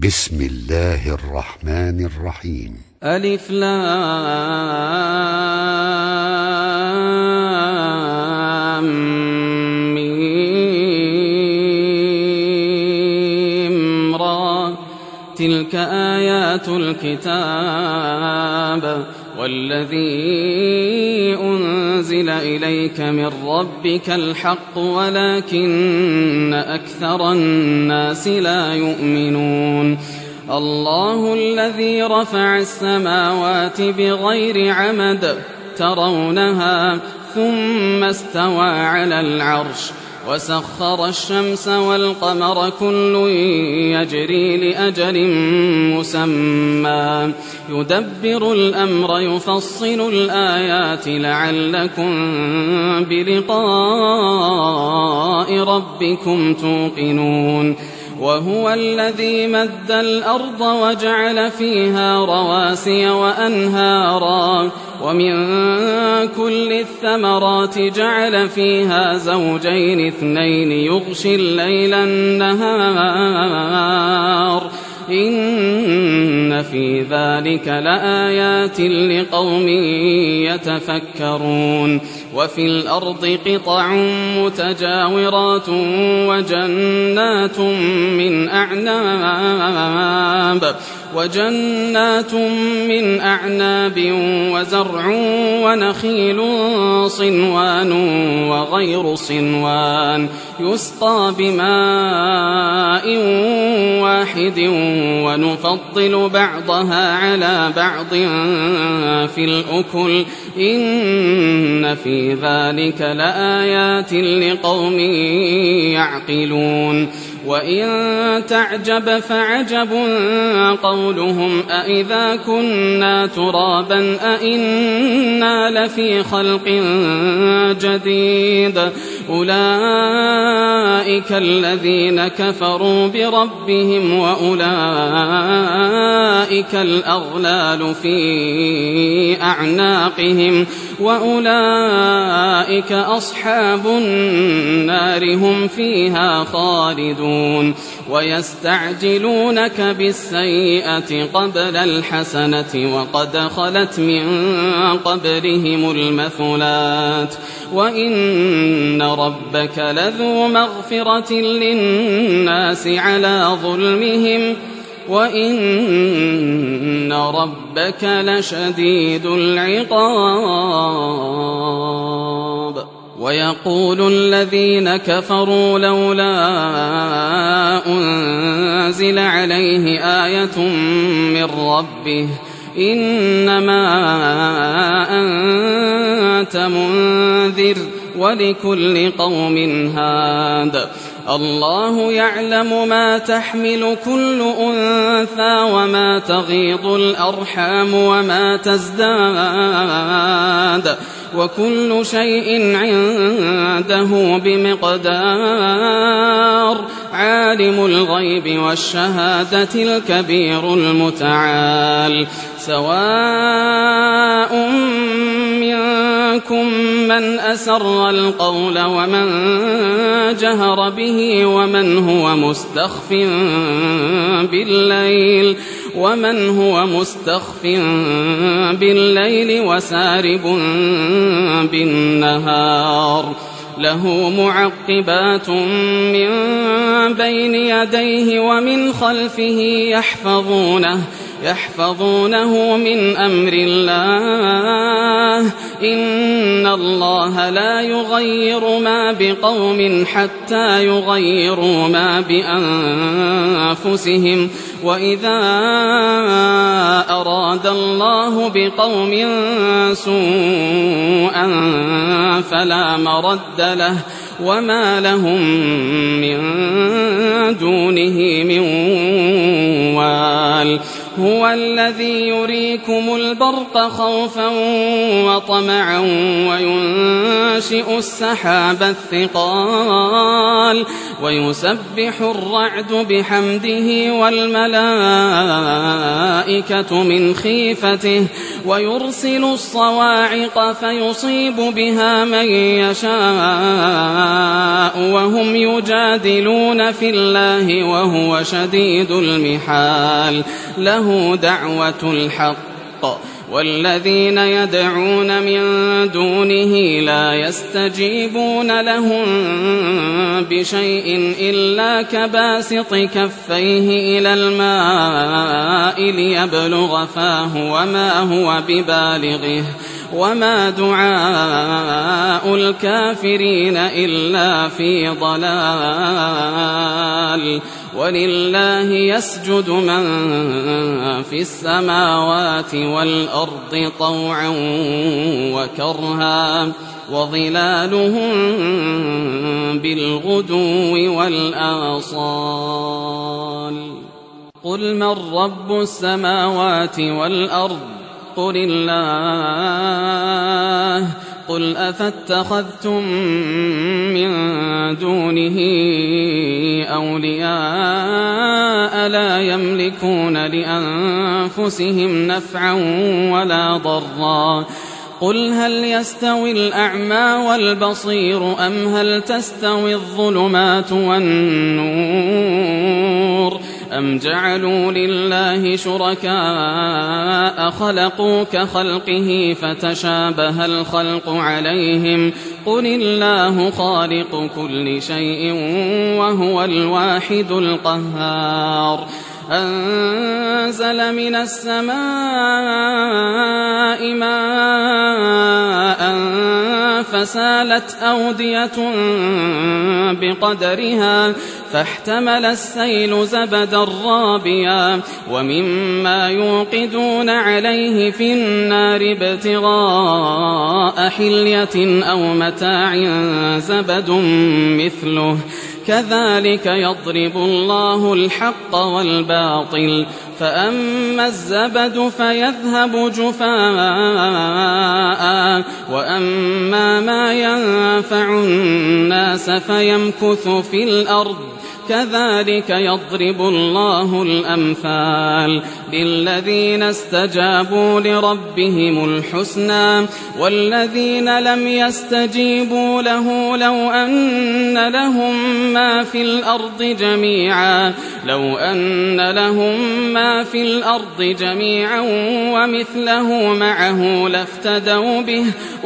بسم الله الرحمن الرحيم. ألف لام ميم را، تلك آيات الكتاب والذي أنزل إليك من ربك الحق ولكن أكثر الناس لا يؤمنون. الله الذي رفع السماوات بغير عمد ترونها ثم استوى على العرش وسخر الشمس والقمر كل يجري لأجل مسمى يدبر الأمر يفصل الآيات لعلكم بلقاء ربكم توقنون. وهو الذي مد الأرض وجعل فيها رواسي وأنهارا ومن كل الثمرات جعل فيها زوجين اثنين يغشي الليل النهار إن في ذلك لآيات لقوم يتفكرون. وفي الأرض قطع متجاورات وجنات من أعناب وزرع ونخيل صنوان وغير صنوان يسقى بماء واحد ونفضل بعضها على بعض في الأكل إن في ذلك لآيات لقوم يعقلون. وإن تعجب فعجب قولهم أإذا كنا ترابا أإنا لفي خلق جديد أولئك الذين كفروا بربهم وأولئك الأغلال في أعناقهم وأولئك أصحاب النار هم فيها خالدون. ويستعجلونك بالسيئة قبل الحسنة وقد خلت من قبلهم المثلات وإن ربك لذو مغفرة للناس على ظلمهم وإن ربك لشديد العقاب. ويقول الذين كفروا لولا أنزل عليه آية من ربه إنما أنت منذر ولكل قوم هاد. الله يعلم ما تحمل كل أنثى وما تغيض الأرحام وما تزداد وكل شيء عنده بمقدار. عالم الغيب والشهادة الكبير المتعال. سواء منكم من أسر القول ومن جهر به ومن هو مستخف بالليل وسارب بالنهار. له معقبات من بين يديه ومن خلفه يحفظونه من أمر الله. إن الله لا يغير ما بقوم حتى يغيروا ما بأنفسهم وإذا أراد الله بقوم سوءا فلا مرد له وما لهم من دونه من وال. هو الذي يريكم البرق خوفا وطمعا وينشئ السحاب الثقال ويسبح الرعد بحمده والملائكة من خيفته ويرسل الصواعق فيصيب بها من يشاء وهم يجادلون في الله وهو شديد المحال له دعوة الحق والذين يدعون من دونه لا يستجيبون لهم بشيء إلا كباسط كفيه إلى الماء ليبلغ فاه وما هو ببالغه وما دعاء الكافرين إلا في ضلال ولله يسجد من في السماوات والأرض طوعا وكرها وظلالهم بالغدو والآصال قل من رب السماوات والأرض قل الله قل أفاتخذتم من دونه أولياء لا يملكون لأنفسهم نفعا ولا ضرا قل هل يستوي الأعمى والبصير أم هل تستوي الظلمات والنور أم جعلوا لله شركاء خلقوا كخلقه فتشابه الخلق عليهم قل الله خالق كل شيء وهو الواحد القهار أنزل من السماء ماء فسالت أودية بقدرها فاحتمل السيل زبدا رابيا ومما يوقدون عليه في النار ابتغاء حلية أو متاع زبد مثله كذلك يضرب الله الحق والباطل فأما الزبد فيذهب جفاء وأما ما ينفع الناس فيمكث في الأرض كذلك يضرب الله الأمثال للذين استجابوا لربهم الحسنى والذين لم يستجيبوا له لو أن لهم ما في الأرض جميعا ومثله معه لافتدوا به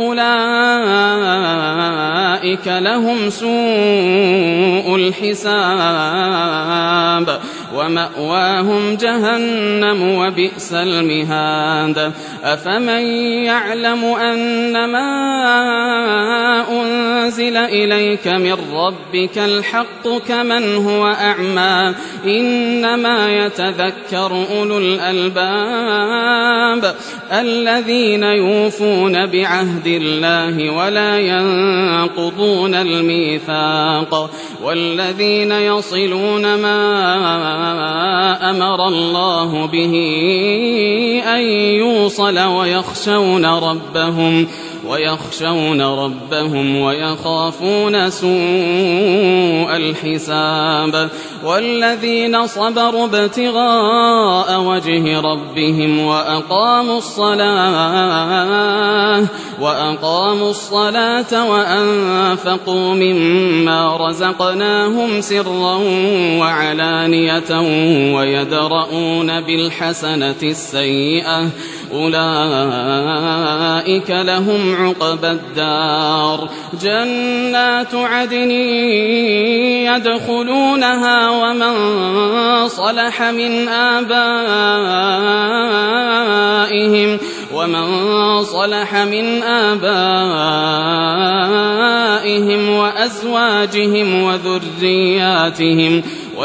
أولئك لهم سوء الحساب ومأواهم جهنم وبئس المهاد أفمن يعلم أنما أنزل إليك من ربك الحق كمن هو أعمى إنما يتذكر أولو الألباب الذين يوفون بعهد الله ولا ينقضون الميثاق والذين يصلون ما أمر الله به أن يوصل ويخشون ربهم ويخافون سوء الحساب والذين صبروا ابتغاء وجه ربهم وأقاموا الصلاة وأنفقوا مما رزقناهم سرا وعلانية ويدرؤون بالحسنة السيئة أولئك لهم عقبى الدار جنات عدن يدخلونها ومن صلح من آبائهم وأزواجهم وذرياتهم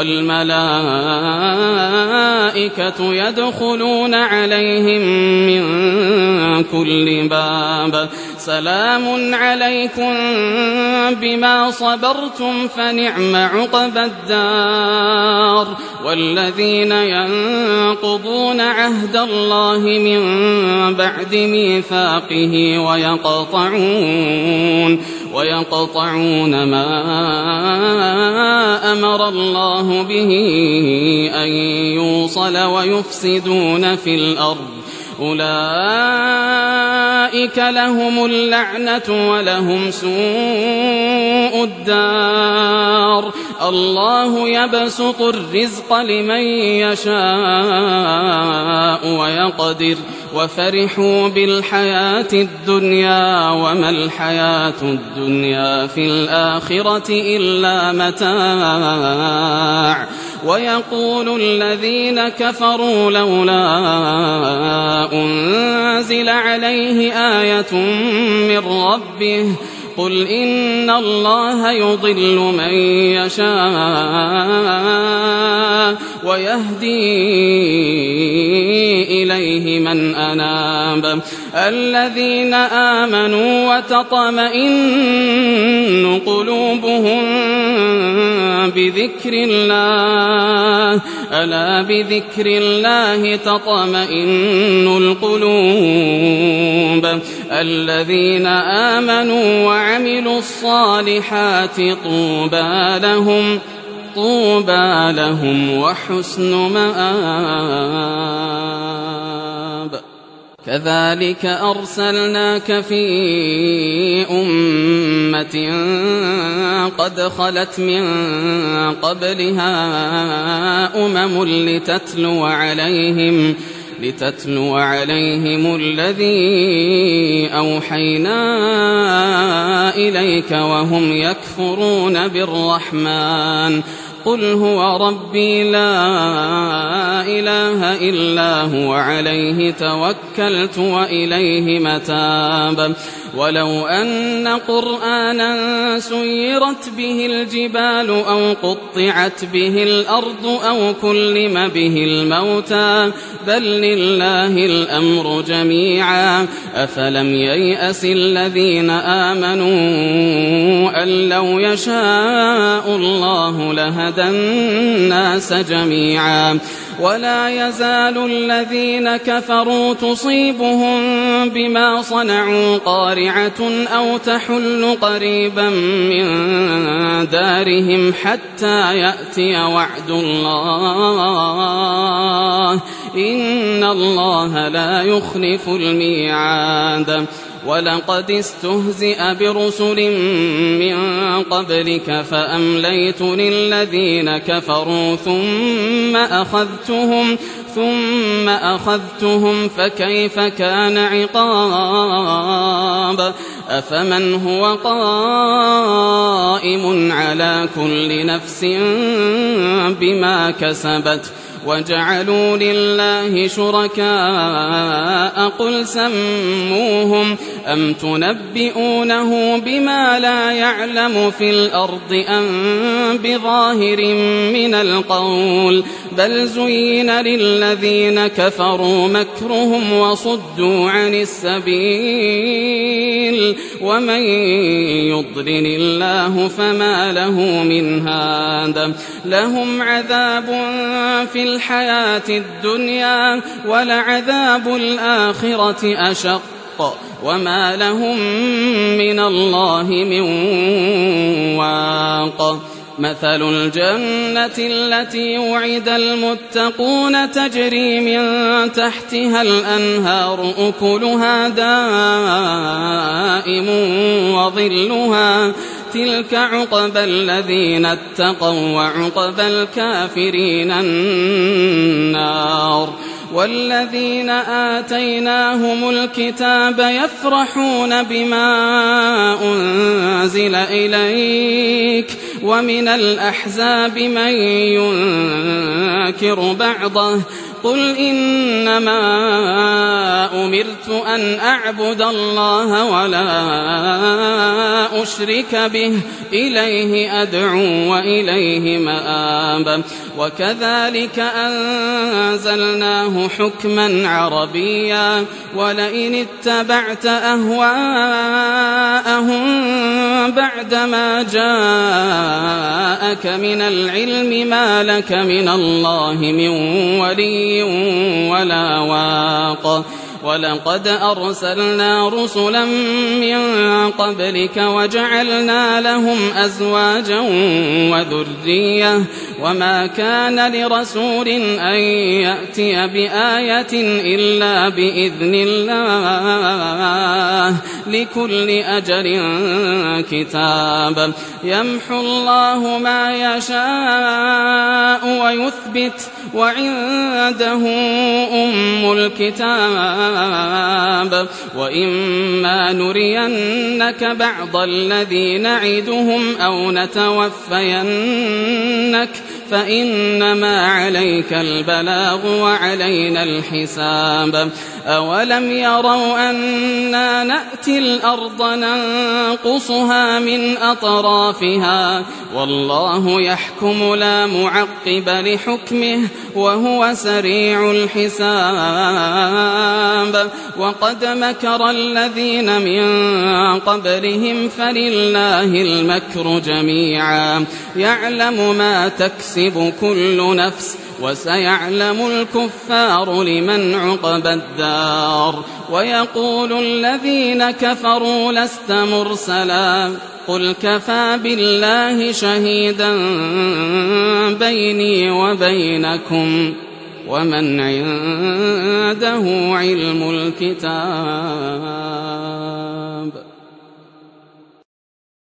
والملائكة يدخلون عليهم من كل باب سلام عليكم بما صبرتم فنعم عقبى الدار والذين ينقضون عهد الله من بعد ميثاقه ويقطعون ما أمر الله به أن يوصل ويفسدون في الأرض أولئك لهم اللعنة ولهم سوء الدار الله يبسط الرزق لمن يشاء ويقدر وفرحوا بالحياة الدنيا وما الحياة الدنيا في الآخرة إلا متاع ويقول الذين كفروا لولا أنزل عليه آية من ربه قل إن الله يضل من يشاء ويهدي إليه من أناب الذين آمنوا وتطمئن قلوبهم بذكر الله ألا بذكر الله تطمئن القلوب الذين آمنوا وعملوا الصالحات طوبى لهم وحسن مآب كذلك أرسلناك في أمة قد خلت من قبلها لتتلو عليهم الذي أوحينا إليك وهم يكفرون بالرحمن قل هو ربي لا إله إلا هو عليه توكلت وإليه متاب ولو أن قرآنا سيرت به الجبال أو قطعت به الأرض أو كلم به الموتى بل لله الأمر جميعا أفلم ييأس الذين آمنوا أن لو يشاء الله لهدى الناس جميعا ولا يزال الذين كفروا تصيبهم بما صنعوا قارعة أو تحل قريبا من دارهم حتى يأتي وعد الله إن الله لا يخلف الميعاد ولقد استهزئ برسل من قبلك فأمليت للذين كفروا ثم أخذتهم فكيف كان عقاب أفمن هو قائم على كل نفس بما كسبت وجعلوا لله شركاء قل سموهم أم تنبئونه بما لا يعلم في الأرض أم بظاهر من القول بل زين للذين كفروا مكرهم وصدوا عن السبيل ومن يضلل الله فما له من هاد لهم عذاب في الحياة الدنيا ولعذاب الآخرة أشق وما لهم من الله من واق مثل الجنة التي وعد المتقون تجري من تحتها الأنهار أكلها دائم وظلها تلك عقبى الذين اتقوا وعقبى الكافرين النار والذين آتيناهم الكتاب يفرحون بما أنزل إليك ومن الأحزاب من ينكر بعضه قل إنما أمرت أن أعبد الله ولا أشرك به إليه أدعو وإليه مآب وكذلك أنزلناه حكما عربيا ولئن اتبعت أهواءهم بعدما جاءك من العلم ما لك من الله من ولي ولا واق ولقد أرسلنا رسلا من قبلك وجعلنا لهم أزواجا وذرية وما كان لرسول أن يأتي بآية إلا بإذن الله لكل أجل كتاب يمحو الله ما يشاء ويثبت وعنده أم الكتاب وإما نرينك بعض الذي نعدهم أو نتوفينك فإنما عليك البلاغ وعلينا الحساب أولم يروا أنا نأتي الأرض ننقصها من أطرافها والله يحكم لا معقب لحكمه وهو سريع الحساب وقد مكر الذين من قبلهم فلله المكر جميعا يعلم ما تكسب كل نفس وسيعلم الكفار لمن عقبى الدار ويقول الذين كفروا لست مرسلا قل كفى بالله شهيدا بيني وبينكم ومن عنده علم الكتاب